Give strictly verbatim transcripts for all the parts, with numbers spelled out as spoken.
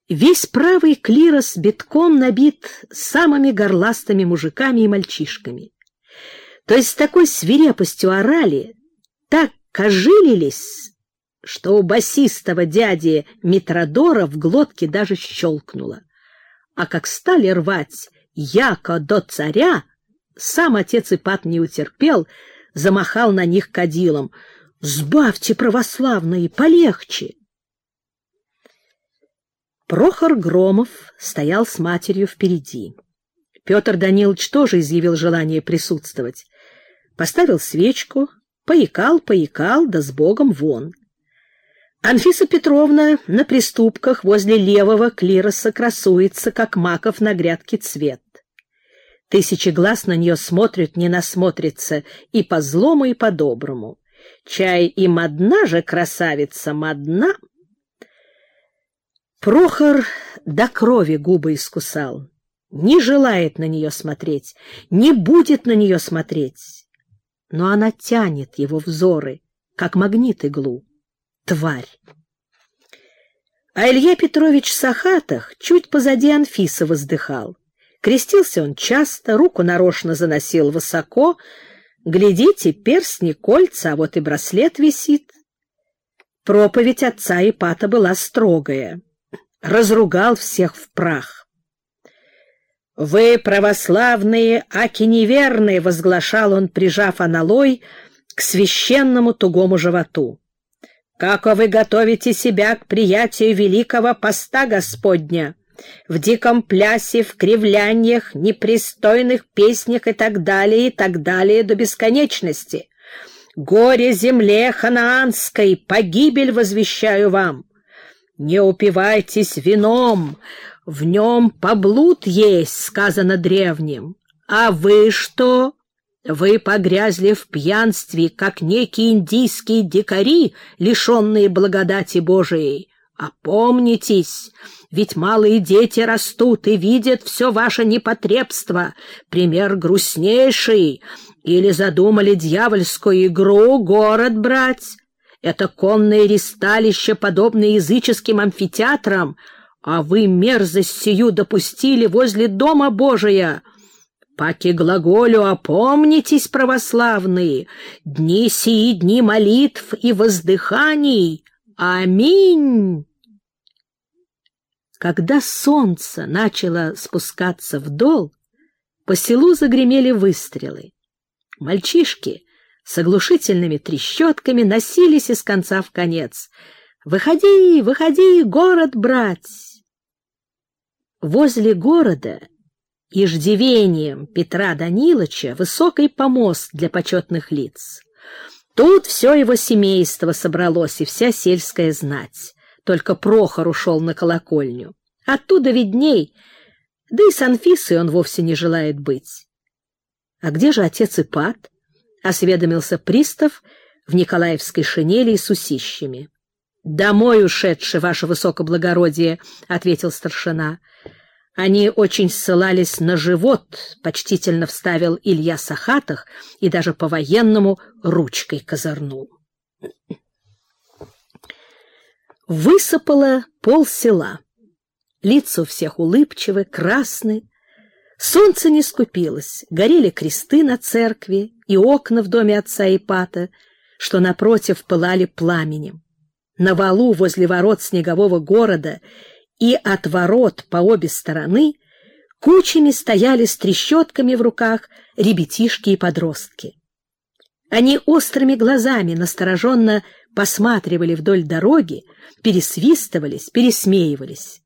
Весь правый клирос битком набит самыми горластыми мужиками и мальчишками. То есть с такой свирепостью орали, так кожилились, что у басистого дяди Митродора в глотке даже щелкнуло. А как стали рвать яко до царя, сам отец Ипат не утерпел, замахал на них кадилом. «Сбавьте, православные, полегче!» Прохор Громов стоял с матерью впереди. Петр Данилович тоже изъявил желание присутствовать. Поставил свечку, поикал, поикал, да с Богом вон. Анфиса Петровна на приступках возле левого клироса красуется, как маков на грядке цвет. Тысячи глаз на нее смотрят, не насмотрится, и по злому, и по доброму. Чай и модна же красавица, модна. Прохор до крови губы искусал. Не желает на нее смотреть, не будет на нее смотреть. Но она тянет его взоры, как магнит иглу. Тварь! А Илья Петрович Сахатых чуть позади Анфисы воздыхал. Крестился он часто, руку нарочно заносил высоко. Глядите, перстни, кольца, а вот и браслет висит. Проповедь отца Ипата была строгая. Разругал всех в прах. «Вы, православные, аки неверные!» — возглашал он, прижав аналой к священному тугому животу. «Како вы готовите себя к приятию великого поста Господня, в диком плясе, в кривляниях, непристойных песнях и так далее, и так далее до бесконечности. Горе земле ханаанской, погибель возвещаю вам! Не упивайтесь вином, в нем поблуд есть, сказано древним. А вы что? Вы погрязли в пьянстве, как некие индийские дикари, лишенные благодати Божией. Опомнитесь, ведь малые дети растут и видят все ваше непотребство. Пример грустнейший. Или задумали дьявольскую игру город брать? Это конное ристалище, подобное языческим амфитеатрам, а вы мерзость сию допустили возле Дома Божия. Паки глаголю, опомнитесь, православные, дни сии дни молитв и воздыханий. Аминь!» Когда солнце начало спускаться вдол, по селу загремели выстрелы. Мальчишки с оглушительными трещотками носились из конца в конец. «Выходи, выходи, город брать!» Возле города иждивением Петра Данилыча высокий помост для почетных лиц. Тут все его семейство собралось и вся сельская знать. Только Прохор ушел на колокольню. Оттуда видней, да и с Анфисой он вовсе не желает быть. «А где же отец Ипат?» — осведомился пристав в николаевской шинели и с усищами. «Домой ушедший, ваше высокоблагородие», — ответил старшина. «Они очень ссылались на живот», — почтительно вставил Илья Сахатых и даже по-военному ручкой козырнул. Высыпало полсела. Лица у всех улыбчивы, красны. Солнце не скупилось, горели кресты на церкви и окна в доме отца Ипата, что напротив пылали пламенем. На валу возле ворот снегового города и от ворот по обе стороны кучами стояли с трещотками в руках ребятишки и подростки. Они острыми глазами настороженно посматривали вдоль дороги, пересвистывались, пересмеивались.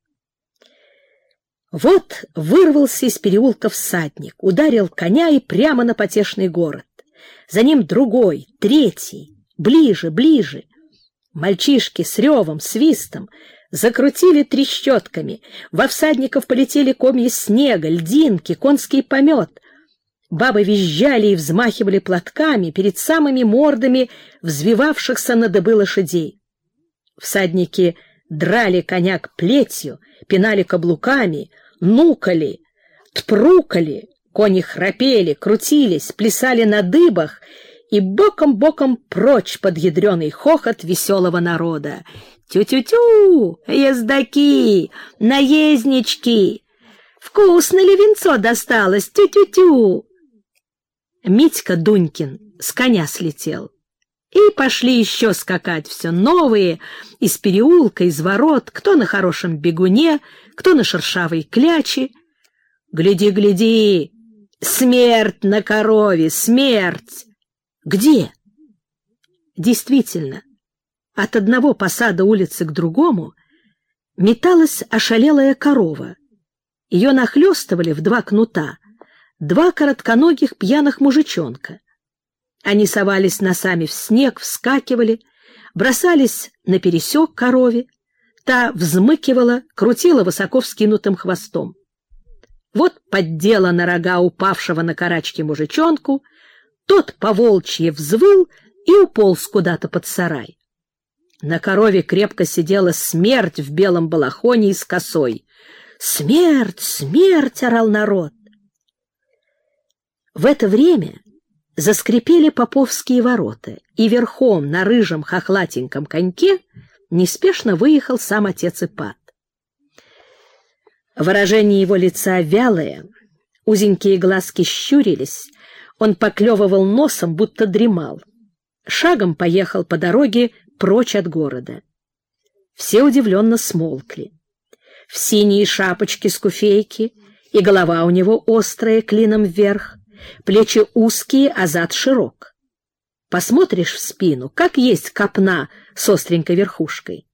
Вот вырвался из переулка всадник, ударил коня и прямо на потешный город. За ним другой, третий, ближе, ближе. Мальчишки с ревом, свистом закрутили трещотками, во всадников полетели комья снега, льдинки, конский помет. Бабы визжали и взмахивали платками перед самыми мордами взвивавшихся на дыбы лошадей. Всадники драли коня к плетью, пинали каблуками, нукали, тпрукали, кони храпели, крутились, плясали на дыбах и боком-боком прочь под ядреный хохот веселого народа. Тю-тю-тю, ездаки, наезднички! Вкусно ли винцо досталось? Тю-тю-тю!» Митька Дунькин с коня слетел. И пошли еще скакать все новые, из переулка, из ворот, кто на хорошем бегуне, кто на шершавой кляче. «Гляди, гляди! Смерть на корове! Смерть!» «Где?» Действительно, от одного посада улицы к другому металась ошалелая корова. Ее нахлестывали в два кнута два коротконогих пьяных мужичонка. Они совались носами в снег, вскакивали, бросались напересек корове, та взмыкивала, крутила высоко вскинутым хвостом. Вот поддела на рога упавшего на карачки мужичонку, тот по-волчьи взвыл и уполз куда-то под сарай. На корове крепко сидела смерть в белом балахоне и с косой. «Смерть! Смерть!» — орал народ. В это время заскрипели поповские ворота, и верхом на рыжем хохлатеньком коньке неспешно выехал сам отец Ипат. Выражение его лица вялое, узенькие глазки щурились, он поклевывал носом, будто дремал. Шагом поехал по дороге прочь от города. Все удивленно смолкли. В синие шапочки-скуфейки, и голова у него острая, клином вверх, плечи узкие, а зад широк. Посмотришь в спину, как есть копна с остренькой верхушкой.